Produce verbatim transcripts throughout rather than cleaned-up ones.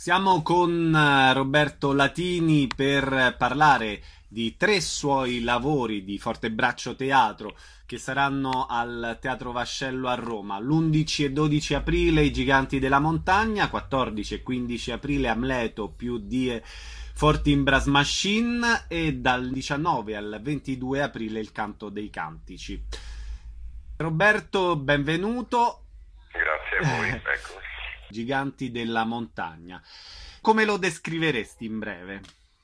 Siamo con eh, Roberto Latini per parlare di tre suoi lavori di Fortebraccio Teatro che saranno al Teatro Vascello a Roma. L'undici e dodici aprile I Giganti della Montagna, quattordici e quindici aprile Amleto più Die Fortin Brass Machine e dal diciannove al ventidue aprile Il Canto dei Cantici. Roberto, benvenuto. Grazie a voi, ecco. Giganti della Montagna. Come lo descriveresti in breve?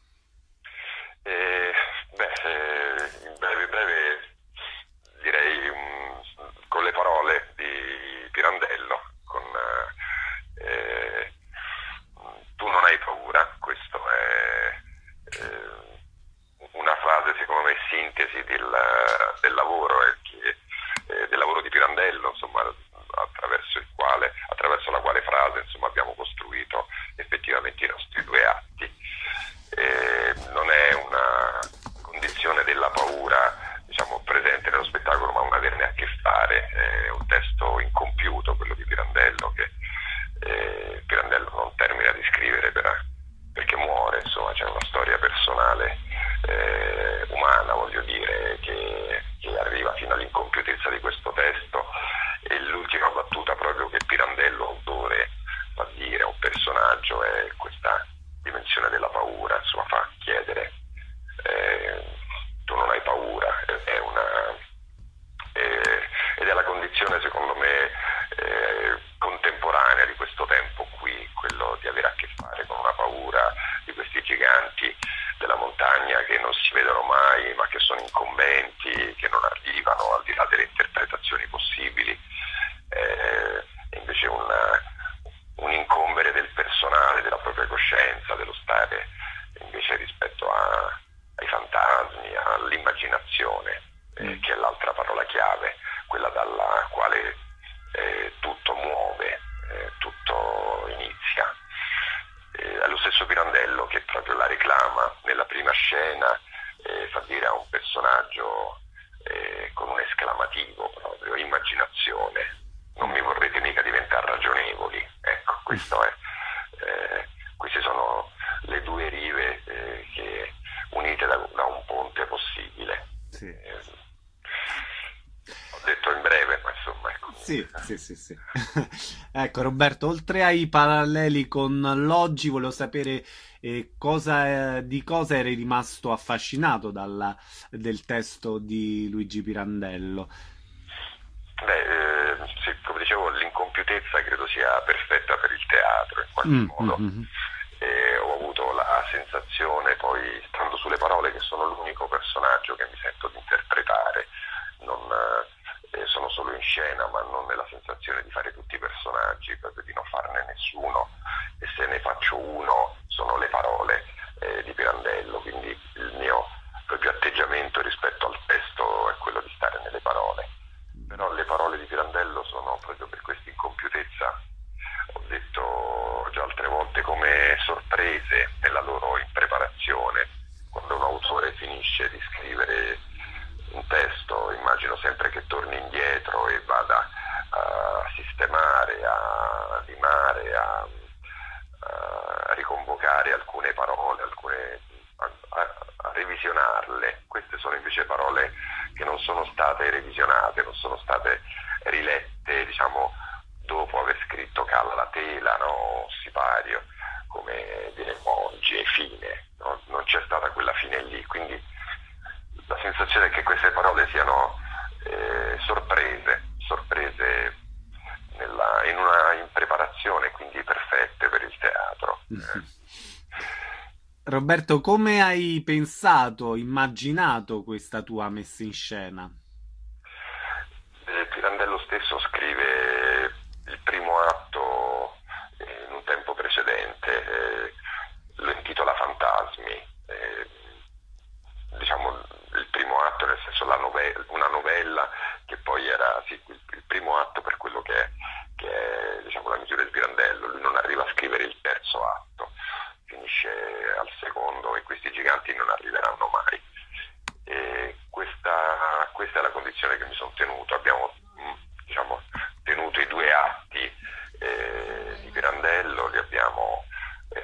Eh, beh, eh, in breve, breve direi um, con le parole di Pirandello, con eh, tu non hai paura, questo è eh, una frase secondo me sintesi del, del lavoro, eh, che, eh, del lavoro di Pirandello, insomma, attraverso il quale, attraverso la quale frase insomma abbiamo costruito effettivamente i nostri due atti. Eh, non è una condizione della paura, diciamo, presente nello spettacolo, ma una averne a che fare. È un testo incompiuto, quello di Pirandello, che eh, Pirandello non termina di scrivere per, perché muore, insomma, c'è una storia personale, eh, umana, voglio dire, che, che arriva fino all'incompiutezza di questo testo. E l'ultima battuta proprio che Pirandello, autore, fa dire a un personaggio è questa dimensione della paura, insomma, fa chiedere eh, tu non hai paura, è una, eh, ed è la condizione secondo me eh, contemporanea di questo tempo qui, quello di avere a che fare con una paura di questi giganti della montagna che non si vedono mai, ma che sono incombenti, che non arrivano al di là delle interpretazioni possibili. Eh, invece un, un incombere del personale, della propria coscienza, dello stare invece rispetto a, ai fantasmi, all'immaginazione, eh, che è l'altra parola chiave, quella dalla quale eh, tutto muove, eh, tutto inizia. Eh, è lo stesso Pirandello che proprio la reclama nella prima scena, eh, fa dire a un personaggio eh, con un esclamativo proprio, immaginazione. Non mi vorrete mica diventare ragionevoli, ecco, questo è, eh, queste sono le due rive eh, che unite da, da un ponte possibile. Sì. Eh, ho detto in breve, ma insomma, ecco. Sì, sì, sì, sì. Ecco, Roberto, oltre ai paralleli con l'oggi, volevo sapere eh, cosa, eh, di cosa eri rimasto affascinato dalla, del testo di Luigi Pirandello. Beh, eh, sì, come dicevo, l'incompiutezza credo sia perfetta per il teatro in qualche Mm, modo. mm, mm. E ho avuto la sensazione, poi stando sulle parole, che sono l'unico personaggio che mi sento di interpretare. Non, eh, sono solo in scena, ma non nella sensazione di fare tutti i personaggi, proprio di non farne nessuno. E se ne faccio uno, sono le parole eh, di Pirandello, quindi il mio proprio atteggiamento rispetto al testo è quello di stare nelle parole. Però le parole di Pirandello sono proprio per questa incompiutezza, ho detto già altre volte, come sorprese nella loro impreparazione. Quando un autore finisce di scrivere un testo, immagino sempre che torni indietro e vada a sistemare, a limare, a, a riconvocare alcune parole, alcune, a, a, a revisionarle. Queste sono invece parole che non sono state revisionate, non sono state rilette, diciamo, dopo aver scritto Cala la tela, no? Sipario, come viene oggi, e fine, no? Non c'è stata quella fine lì, quindi la sensazione è che queste parole siano eh, sorprese, sorprese nella, in una impreparazione, quindi perfette per il teatro. Roberto, come hai pensato, immaginato questa tua messa in scena? Eh, Pirandello stesso scrive il primo atto eh, in un tempo precedente, eh, lo intitola Fantasmi. Eh, diciamo il primo atto, nel senso la novella, una novella che poi era sì, il, il primo atto per quello che è, che è diciamo, la misura di Pirandello. Lui non arriva a scrivere il terzo atto, finisce al secondo e questi giganti non arriveranno mai. E questa, questa è la condizione che mi sono tenuto. Abbiamo diciamo, tenuto i due atti eh, di Pirandello, li abbiamo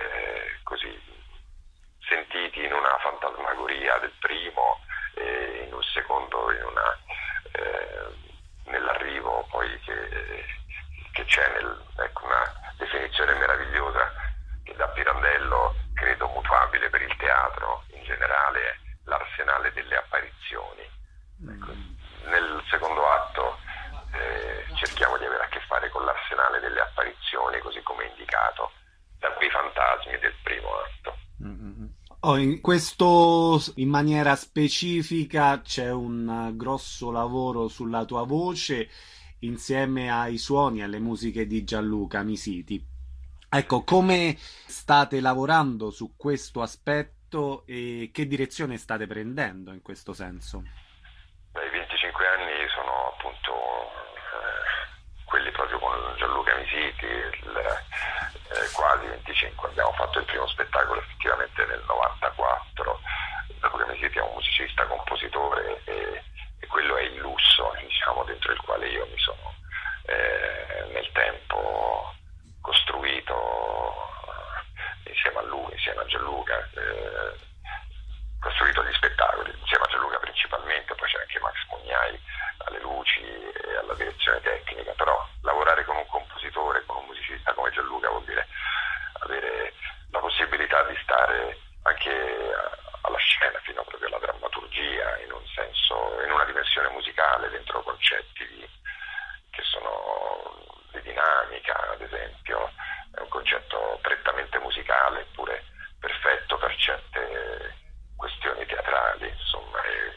finiti in una fantasmagoria del primo e in un secondo in una eh, nell'arrivo poi che, che c'è nel, ecco, una definizione meravigliosa che da Pirandello credo mutuabile per il teatro in generale, l'arsenale delle apparizioni. Ecco, nel secondo atto eh, cerchiamo di avere a che fare con l'arsenale delle apparizioni così come indicato da quei fantasmi del primo atto. Mm-hmm. Oh, in questo in maniera specifica c'è un grosso lavoro sulla tua voce insieme ai suoni e alle musiche di Gianluca Misiti. Ecco, come state lavorando su questo aspetto e che direzione state prendendo in questo senso? I venticinque anni sono appunto eh, quelli proprio con Gianluca Misiti, il, eh, quasi venticinque. Abbiamo fatto il primo spettacolo effettivamente nel novantaquattro. Gianluca Misiti è un musicista, compositore e, e quello è il lusso, diciamo, dentro il quale io mi sono eh, nel tempo costruito eh, insieme a lui, insieme a Gianluca. Eh, costruito gli spettacoli insieme a Gianluca principalmente, poi c'è anche Max Mugnai alle luci e alla direzione tecnica, però lavorare con un compositore, con un musicista come Gianluca vuol dire avere la possibilità di stare anche alla scena fino proprio alla drammaturgia, in un senso, in una dimensione musicale, dentro concetti di, che sono di dinamica, ad esempio, è un concetto prettamente musicale eppure perfetto per certe questioni teatrali, insomma, e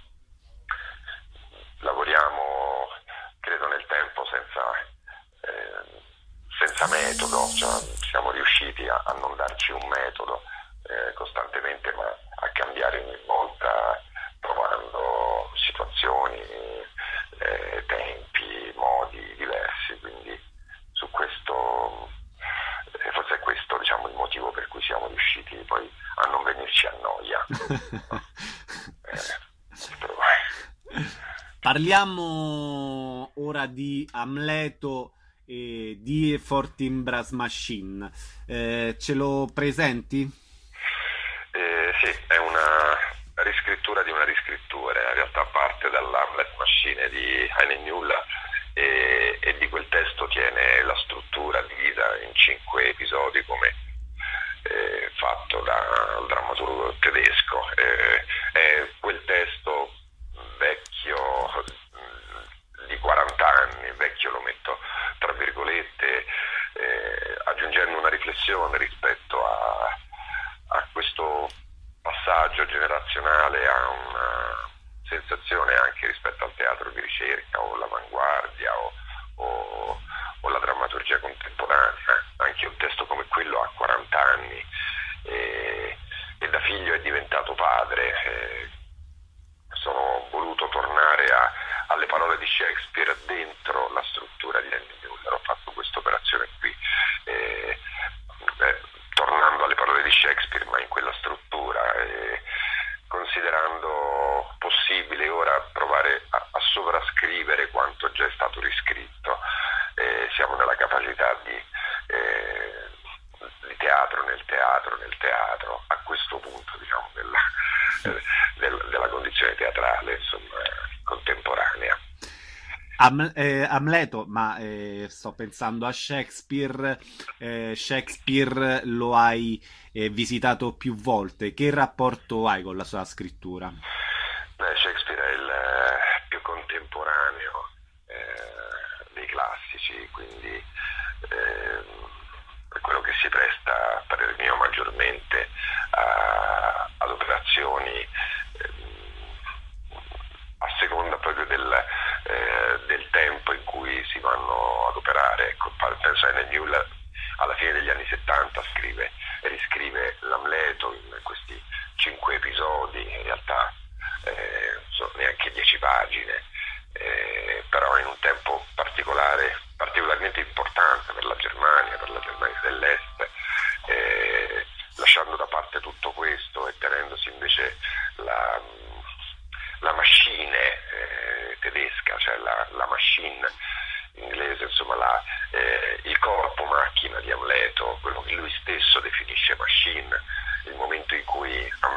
lavoriamo credo nel tempo senza, eh, senza metodo, cioè, siamo riusciti a, a non darci un metodo eh, costantemente, ma a cambiare ogni volta provando situazioni, eh, tempi, modi diversi, quindi su questo eh, forse è questo, diciamo, il motivo per cui siamo riusciti poi a non venirci a noia. eh, Parliamo ora di Amleto e di Fourteen Brass Machine. Eh, ce lo presenti? Eh, sì, è una riscrittura di una riscrittura, in realtà parte dall'Hamlet Machine di Heine Nulla e, e di quel testo tiene la struttura divisa in cinque episodi come Eh, fatto dal drammaturgo tedesco. Eh, è quel testo vecchio di quaranta anni, vecchio lo metto tra virgolette, eh, aggiungendo una riflessione rispetto a, a questo passaggio generazionale, a una sensazione anche rispetto al teatro di ricerca o l'avanguardia o, o, o la drammaturgia contemporanea. Anche un testo come quello ha quaranta anni e, e da figlio è diventato padre. Eh, sono voluto tornare a, alle parole di Shakespeare dentro la struttura di Heine Müller. Ho fatto questa operazione qui, eh, eh, tornando alle parole di Shakespeare ma in quella struttura, eh, considerando possibile ora provare a, a sovrascrivere quanto già è stato riscritto. Eh, siamo nella capacità di, eh, di teatro nel teatro nel teatro a questo punto, diciamo, della, eh, del, della condizione teatrale, insomma, contemporanea. Am- eh, Amleto, ma eh, sto pensando a Shakespeare. eh, Shakespeare lo hai eh, visitato più volte, che rapporto hai con la sua scrittura? Beh, Shakespeare è il eh, più contemporaneo eh, dei classici, quindi eh, è quello che si presta, a parere mio, maggiormente a, ad operazioni eh, a seconda proprio del, eh, del tempo in cui si vanno ad operare. Ecco, penso a Heine Müller alla fine degli anni settanta scrive e riscrive l'Amleto in questi cinque episodi, in realtà eh, sono neanche dieci pagine, eh, però in un tempo particolare, particolarmente importante per la Germania, per la Germania dell'Est, eh, lasciando da parte tutto questo e tenendosi invece la, la machine eh, tedesca, cioè la, la machine inglese, insomma la, eh, il corpo macchina di Amleto, quello che lui stesso definisce machine, il momento in cui Amleto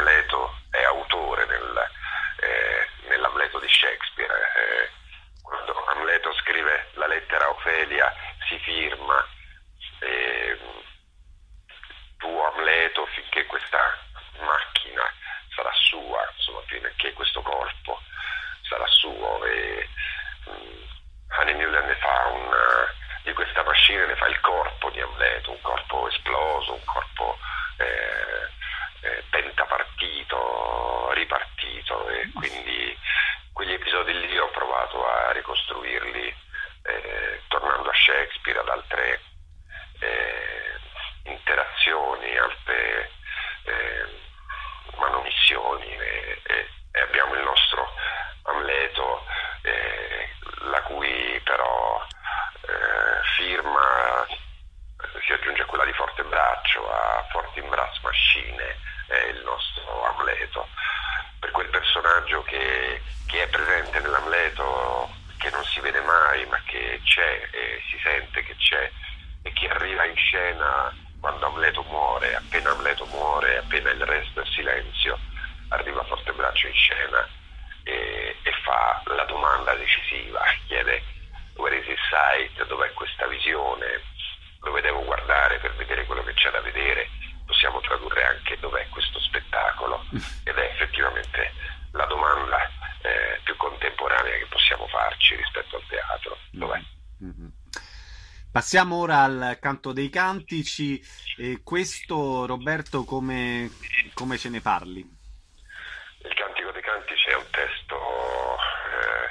corpo eh, eh, pentapartito, ripartito, e quindi quegli episodi lì ho provato a ricostruirli eh, tornando a Shakespeare, ad altre eh, interazioni, altre eh, manomissioni, e, e, e abbiamo il nostro Amleto, eh, la cui però eh, firma eh, si aggiunge a quella di Fortebraccio, a Fortinbras Machine, è il nostro Amleto, per quel personaggio che, che è presente nell'Amleto, che non si vede mai ma che c'è e si sente che c'è, e che arriva in scena quando Amleto muore. Appena Amleto muore, appena il resto è silenzio, arriva Fortebraccio in scena e, e fa la domanda decisiva, chiede: where is his sight? Dov'è questa visione? Dove devo guardare per vedere quello che c'è da vedere? Possiamo tradurre anche: dov'è questo spettacolo? Ed è effettivamente la domanda eh, più contemporanea che possiamo farci rispetto al teatro. Dov'è? Mm-hmm. Passiamo ora al Canto dei Cantici. E questo, Roberto, come, come ce ne parli? Il Cantico dei Cantici è un testo eh,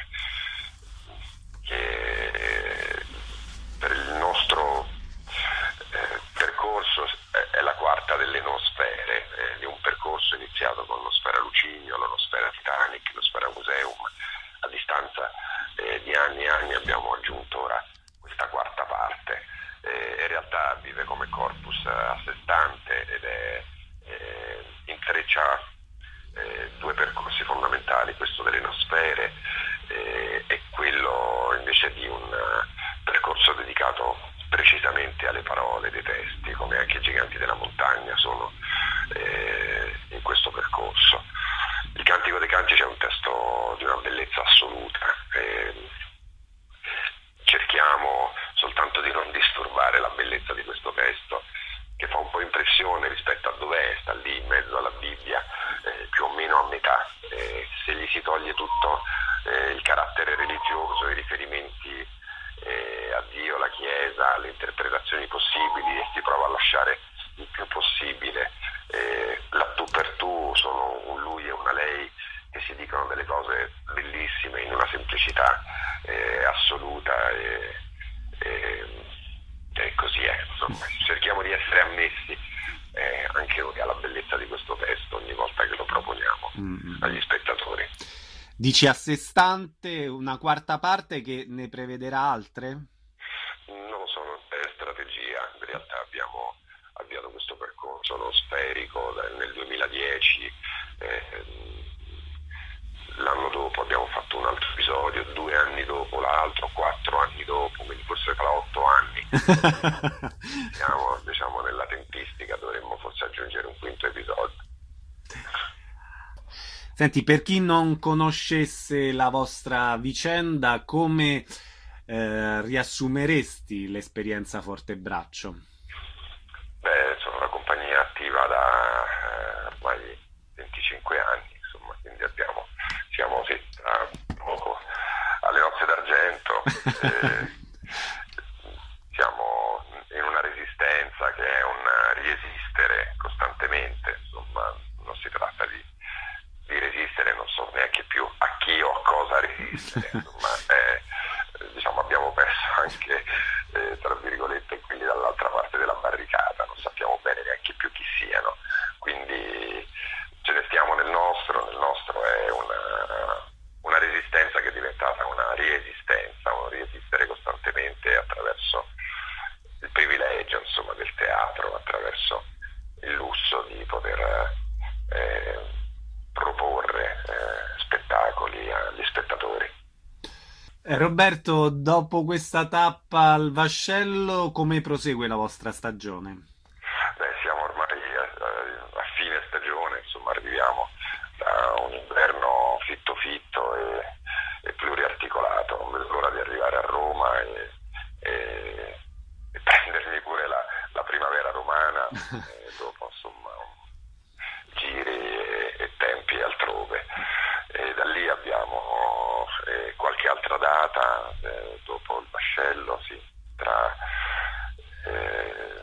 che per il nostro eh, percorso è, è la quarta delle Noosfere, eh, di un percorso iniziato con l'Osfera Lucinio, l'Osfera Titanic, l'Osfera Museum. A distanza eh, di anni e anni abbiamo aggiunto ora questa quarta parte. Eh, in realtà vive come corpus a sé stante ed è eh, intreccia eh, due percorsi fondamentali, questo delle Noosfere eh, e quello invece di un uh, percorso dedicato precisamente alle parole dei testi, come anche i Giganti della Montagna sono eh, in questo percorso. Il Cantico dei Cantici è un testo di una bellezza assoluta. Eh, cerchiamo soltanto di non disturbare la bellezza di questo testo, che fa un po' impressione rispetto a dov'è, sta lì in mezzo alla Bibbia, eh, più o meno a metà. Eh, se gli si toglie tutto eh, il carattere religioso, i riferimenti eh, a Dio, la Chiesa, le interpretazioni possibili, e si prova a lasciare il più possibile eh, la tu per tu, sono un lui e una lei che si dicono delle cose bellissime in una semplicità eh, assoluta, e, e, e così è. Insomma, cerchiamo di essere ammessi eh, anche noi alla bellezza di questo testo ogni volta che lo proponiamo mm-hmm. agli spettatori. Dici a sé stante, una quarta parte che ne prevederà altre? Non lo so, è strategia. In realtà abbiamo avviato questo percorso no, sferico nel duemiladieci, eh, l'anno dopo abbiamo fatto un altro episodio, due anni dopo l'altro, quattro anni dopo, quindi forse fra otto anni. Siamo, diciamo, nella tempistica, dovremmo forse aggiungere un quinto episodio. Senti, per chi non conoscesse la vostra vicenda, come eh, riassumeresti l'esperienza Fortebraccio? Beh, sono una compagnia attiva da eh, ormai venticinque anni, insomma, quindi abbiamo, siamo sì, tra poco alle nozze d'argento, eh, siamo in una resistenza che è un resistere costantemente, insomma, non si tratta di, di resistere, non so neanche più a chi o a cosa resistere, insomma, eh, diciamo abbiamo perso anche, eh, tra virgolette, quelli dall'altra parte della barricata, non sappiamo bene neanche più chi siano, quindi ce ne stiamo nel nostro, nel nostro è una, una resistenza che è diventata una riesistenza, un resistere costantemente attraverso il privilegio, insomma, del teatro, attraverso il lusso di poter eh, proporre eh, spettacoli agli spettatori. Roberto, dopo questa tappa al vascello, come prosegue la vostra stagione? Beh, siamo ormai a, a fine stagione, insomma, arriviamo da un inverno fitto fitto e, e pluriarticolato, non vedo l'ora di arrivare a Roma e, e, e prendermi pure la, la primavera romana, e dopo, insomma, giri e, e tempi altrove. E da lì abbiamo eh, qualche altra data eh, dopo il vascello, sì, tra, eh,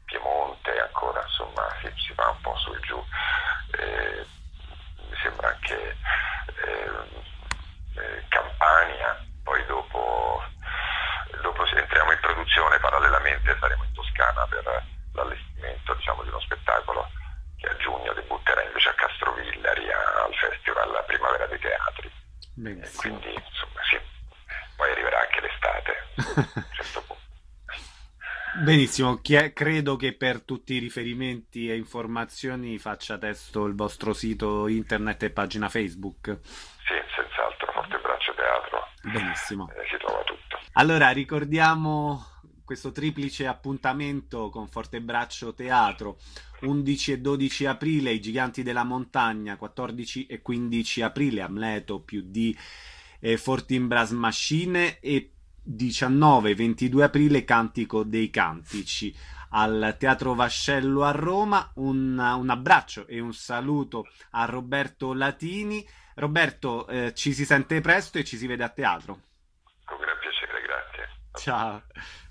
Piemonte, ancora insomma si, si va un po' su e giù. Eh, mi sembra anche eh, eh, Campania, poi dopo, dopo entriamo in produzione, parallelamente saremo in Toscana per l'allestimento, diciamo, di uno spettacolo che a giugno debutterà invece a Castrovillari al Festival Primavera dei Teatri. E quindi insomma sì, poi arriverà anche l'estate a un certo punto. Benissimo, Chi- credo che per tutti i riferimenti e informazioni faccia testo il vostro sito internet e pagina Facebook. Sì, senz'altro, Fortebraccio Teatro. Benissimo. Eh, si trova tutto. Allora, ricordiamo questo triplice appuntamento con Fortebraccio Teatro, undici e dodici aprile, I Giganti della Montagna, quattordici e quindici aprile, Amleto più di eh, Fortinbras Machine, e diciannove e ventidue aprile Cantico dei Cantici al Teatro Vascello a Roma. Un, un abbraccio e un saluto a Roberto Latini. Roberto, eh, ci si sente presto e ci si vede a teatro. Con gran piacere, grazie. Ciao.